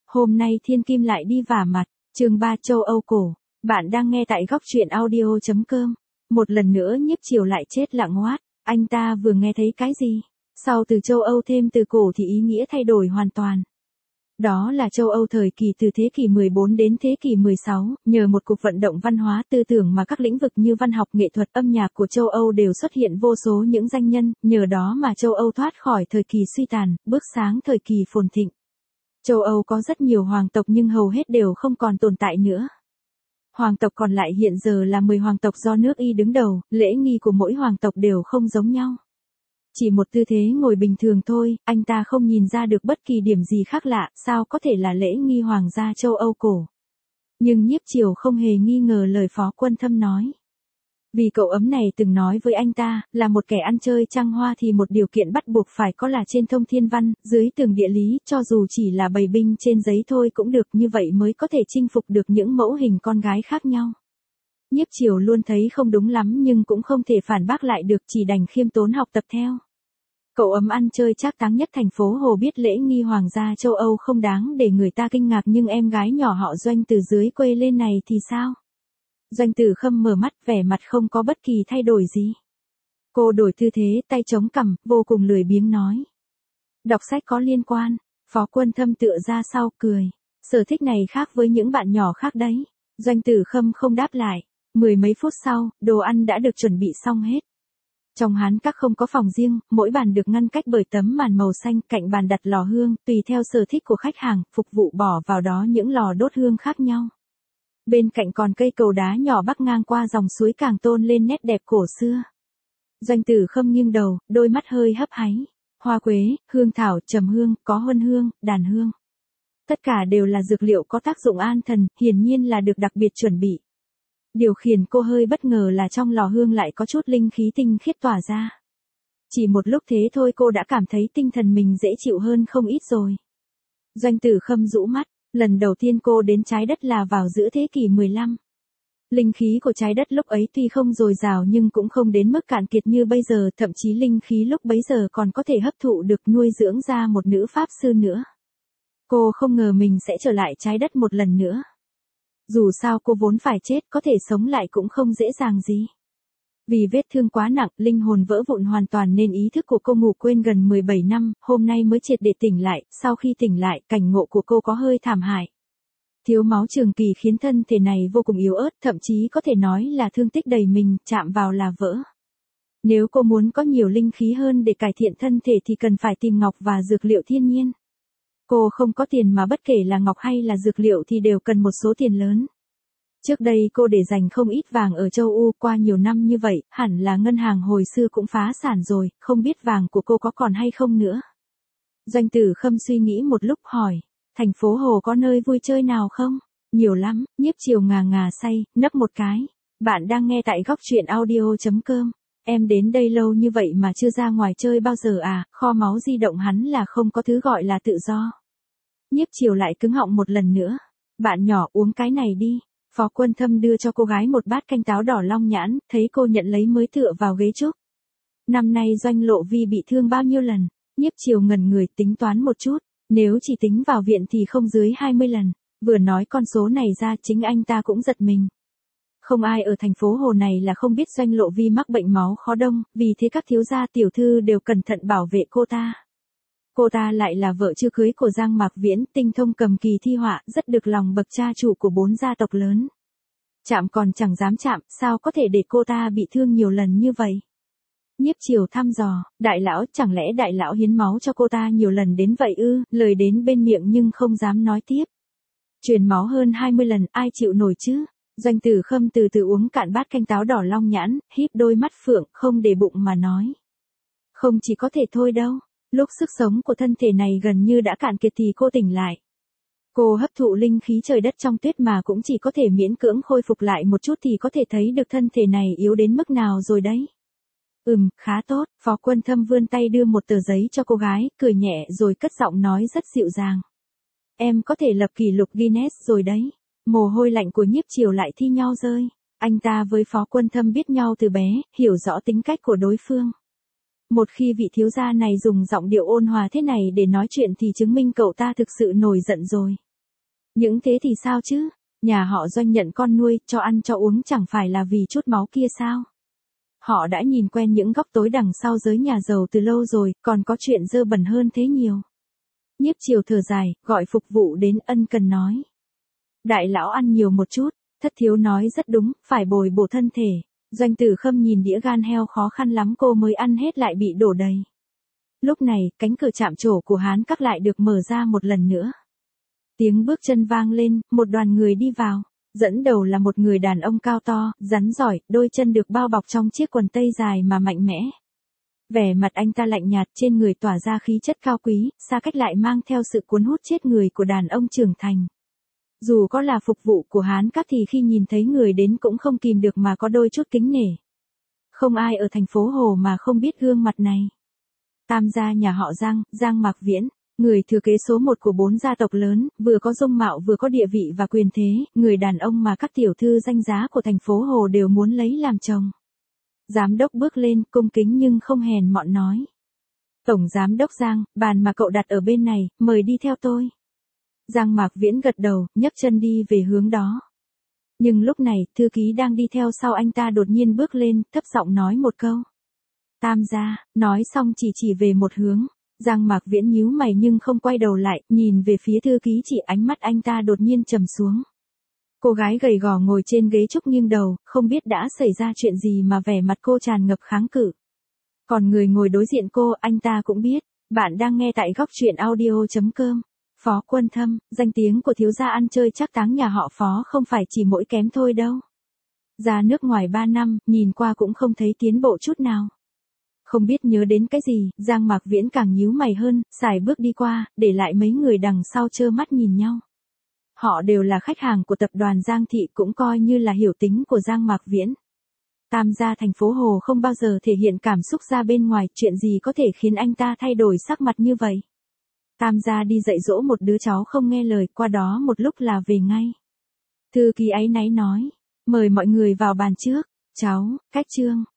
Hôm nay thiên kim lại đi vả mặt, chương 3 châu Âu cổ. Bạn đang nghe tại góc truyện audio.com. Một lần nữa Nhiếp Triều lại chết lặng ngoát, anh ta vừa nghe thấy cái gì? Sau từ châu Âu thêm từ cổ thì ý nghĩa thay đổi hoàn toàn. Đó là châu Âu thời kỳ từ thế kỷ 14 đến thế kỷ 16, nhờ một cuộc vận động văn hóa tư tưởng mà các lĩnh vực như văn học, nghệ thuật, âm nhạc của châu Âu đều xuất hiện vô số những danh nhân, nhờ đó mà châu Âu thoát khỏi thời kỳ suy tàn, bước sáng thời kỳ phồn thịnh. Châu Âu có rất nhiều hoàng tộc nhưng hầu hết đều không còn tồn tại nữa. Hoàng tộc còn lại hiện giờ là 10 hoàng tộc do nước Y đứng đầu, lễ nghi của mỗi hoàng tộc đều không giống nhau. Chỉ một tư thế ngồi bình thường thôi, anh ta không nhìn ra được bất kỳ điểm gì khác lạ, sao có thể là lễ nghi hoàng gia châu Âu cổ. Nhưng Nhiếp Triều không hề nghi ngờ lời Phó Quân Thâm nói. Vì cậu ấm này từng nói với anh ta, là một kẻ ăn chơi trăng hoa thì một điều kiện bắt buộc phải có là trên thông thiên văn, dưới tường địa lý, cho dù chỉ là bày binh trên giấy thôi cũng được, như vậy mới có thể chinh phục được những mẫu hình con gái khác nhau. Nhiếp Triều luôn thấy không đúng lắm nhưng cũng không thể phản bác lại được, chỉ đành khiêm tốn học tập theo. Cậu ấm ăn chơi trác táng nhất thành phố Hồ biết lễ nghi hoàng gia châu Âu không đáng để người ta kinh ngạc, nhưng em gái nhỏ họ Doanh từ dưới quê lên này thì sao? Doanh Tử Khâm mở mắt, vẻ mặt không có bất kỳ thay đổi gì. Cô đổi tư thế, tay chống cằm, vô cùng lười biếng nói. Đọc sách có liên quan. Phó Quân Thâm tựa ra sau, cười. Sở thích này khác với những bạn nhỏ khác đấy. Doanh Tử Khâm không đáp lại. 10 mấy phút sau, đồ ăn đã được chuẩn bị xong hết. Trong Hán Các không có phòng riêng, mỗi bàn được ngăn cách bởi tấm màn màu xanh, cạnh bàn đặt lò hương, tùy theo sở thích của khách hàng, phục vụ bỏ vào đó những lò đốt hương khác nhau. Bên cạnh còn cây cầu đá nhỏ bắc ngang qua dòng suối càng tôn lên nét đẹp cổ xưa. Doanh Tử Khâm nghiêng đầu, đôi mắt hơi hấp háy. Hoa quế, hương thảo, trầm hương, có huân hương, đàn hương. Tất cả đều là dược liệu có tác dụng an thần, hiển nhiên là được đặc biệt chuẩn bị. Điều khiến cô hơi bất ngờ là trong lò hương lại có chút linh khí tinh khiết tỏa ra. Chỉ một lúc thế thôi cô đã cảm thấy tinh thần mình dễ chịu hơn không ít rồi. Doanh Tử Khâm rũ mắt. Lần đầu tiên cô đến trái đất là vào giữa thế kỷ 15. Linh khí của trái đất lúc ấy tuy không dồi dào nhưng cũng không đến mức cạn kiệt như bây giờ, thậm chí linh khí lúc bấy giờ còn có thể hấp thụ được, nuôi dưỡng ra một nữ pháp sư nữa. Cô không ngờ mình sẽ trở lại trái đất một lần nữa. Dù sao cô vốn phải chết, có thể sống lại cũng không dễ dàng gì. Vì vết thương quá nặng, linh hồn vỡ vụn hoàn toàn nên ý thức của cô ngủ quên gần 17 năm, hôm nay mới triệt để tỉnh lại. Sau khi tỉnh lại, cảnh ngộ của cô có hơi thảm hại. Thiếu máu trường kỳ khiến thân thể này vô cùng yếu ớt, thậm chí có thể nói là thương tích đầy mình, chạm vào là vỡ. Nếu cô muốn có nhiều linh khí hơn để cải thiện thân thể thì cần phải tìm ngọc và dược liệu thiên nhiên. Cô không có tiền mà bất kể là ngọc hay là dược liệu thì đều cần một số tiền lớn. Trước đây cô để dành không ít vàng ở châu Âu, qua nhiều năm như vậy, hẳn là ngân hàng hồi xưa cũng phá sản rồi, không biết vàng của cô có còn hay không nữa. Doanh Tử Khâm suy nghĩ một lúc hỏi, thành phố Hồ có nơi vui chơi nào không? Nhiều lắm. Nhiếp Triều ngà ngà say, nấp một cái. Bạn đang nghe tại góc truyện audio.com. Em đến đây lâu như vậy mà chưa ra ngoài chơi bao giờ à? Kho máu di động hắn là không có thứ gọi là tự do. Nhiếp Triều lại cứng họng một lần nữa. Bạn nhỏ uống cái này đi. Phó Quân Thâm đưa cho cô gái một bát canh táo đỏ long nhãn, thấy cô nhận lấy mới tựa vào ghế trúc. Năm nay Doanh Lộ Vi bị thương bao nhiêu lần? Nhiếp Triều ngẩn người tính toán một chút, nếu chỉ tính vào viện thì không dưới 20 lần. Vừa nói con số này ra chính anh ta cũng giật mình. Không ai ở thành phố Hồ này là không biết Doanh Lộ Vi mắc bệnh máu khó đông, vì thế các thiếu gia tiểu thư đều cẩn thận bảo vệ cô ta. Cô ta lại là vợ chưa cưới của Giang Mạc Viễn, tinh thông cầm kỳ thi họa, rất được lòng bậc cha chủ của 4 gia tộc lớn. Chạm còn chẳng dám chạm, sao có thể để cô ta bị thương nhiều lần như vậy? Nhiếp Triều thăm dò, đại lão, chẳng lẽ đại lão hiến máu cho cô ta nhiều lần đến vậy ư? Lời đến bên miệng nhưng không dám nói tiếp. Truyền máu hơn 20 lần, ai chịu nổi chứ? Doanh Tử Khâm từ từ uống cạn bát canh táo đỏ long nhãn, híp đôi mắt phượng, không để bụng mà nói. Không chỉ có thể thôi đâu. Lúc sức sống của thân thể này gần như đã cạn kiệt thì cô tỉnh lại. Cô hấp thụ linh khí trời đất trong tuyết mà cũng chỉ có thể miễn cưỡng khôi phục lại một chút thì có thể thấy được thân thể này yếu đến mức nào rồi đấy. Khá tốt. Phó Quân Thâm vươn tay đưa một tờ giấy cho cô gái, cười nhẹ rồi cất giọng nói rất dịu dàng. Em có thể lập kỷ lục Guinness rồi đấy. Mồ hôi lạnh của Nhiếp Triều lại thi nhau rơi. Anh ta với Phó Quân Thâm biết nhau từ bé, hiểu rõ tính cách của đối phương. Một khi vị thiếu gia này dùng giọng điệu ôn hòa thế này để nói chuyện thì chứng minh cậu ta thực sự nổi giận rồi. Những thế thì sao chứ? Nhà họ Doanh nhận con nuôi, cho ăn cho uống chẳng phải là vì chút máu kia sao? Họ đã nhìn quen những góc tối đằng sau giới nhà giàu từ lâu rồi, còn có chuyện dơ bẩn hơn thế nhiều. Nhiếp Triều thở dài, gọi phục vụ đến, ân cần nói. Đại lão ăn nhiều một chút, Thất thiếu nói rất đúng, phải bồi bổ thân thể. Doanh Tử Khâm nhìn đĩa gan heo khó khăn lắm cô mới ăn hết lại bị đổ đầy. Lúc này, cánh cửa trạm trổ của Hán Các lại được mở ra một lần nữa. Tiếng bước chân vang lên, một đoàn người đi vào. Dẫn đầu là một người đàn ông cao to, rắn giỏi, đôi chân được bao bọc trong chiếc quần tây dài mà mạnh mẽ. Vẻ mặt anh ta lạnh nhạt, trên người tỏa ra khí chất cao quý, xa cách lại mang theo sự cuốn hút chết người của đàn ông trưởng thành. Dù có là phục vụ của Hán Các thì khi nhìn thấy người đến cũng không kìm được mà có đôi chút kính nể. Không ai ở thành phố Hồ mà không biết gương mặt này. Tam gia nhà họ Giang, Giang Mạc Viễn, người thừa kế số 1 của 4 gia tộc lớn, vừa có dung mạo vừa có địa vị và quyền thế, người đàn ông mà các tiểu thư danh giá của thành phố Hồ đều muốn lấy làm chồng. Giám đốc bước lên, cung kính nhưng không hèn mọn nói. Tổng giám đốc Giang, bàn mà cậu đặt ở bên này, mời đi theo tôi. Giang Mạc Viễn gật đầu, nhấc chân đi về hướng đó. Nhưng lúc này, thư ký đang đi theo sau anh ta đột nhiên bước lên, thấp giọng nói một câu. Tam gia, nói xong chỉ về một hướng. Giang Mạc Viễn nhíu mày nhưng không quay đầu lại, nhìn về phía thư ký chỉ, ánh mắt anh ta đột nhiên trầm xuống. Cô gái gầy gò ngồi trên ghế trúc nghiêng đầu, không biết đã xảy ra chuyện gì mà vẻ mặt cô tràn ngập kháng cự. Còn người ngồi đối diện cô, anh ta cũng biết. Bạn đang nghe tại góc truyện audio.com. Phó Quân Thâm, danh tiếng của thiếu gia ăn chơi trác táng nhà họ Phó không phải chỉ mỗi kém thôi đâu. Ra nước ngoài 3 năm, nhìn qua cũng không thấy tiến bộ chút nào. Không biết nhớ đến cái gì, Giang Mạc Viễn càng nhíu mày hơn, xài bước đi qua, để lại mấy người đằng sau trơ mắt nhìn nhau. Họ đều là khách hàng của tập đoàn Giang Thị, cũng coi như là hiểu tính của Giang Mạc Viễn. Tam gia thành phố Hồ không bao giờ thể hiện cảm xúc ra bên ngoài, chuyện gì có thể khiến anh ta thay đổi sắc mặt như vậy. Tam gia đi dạy dỗ một đứa cháu không nghe lời, qua đó một lúc là về ngay. Thư ký áy náy nói, mời mọi người vào bàn trước. Cháu, cách trương,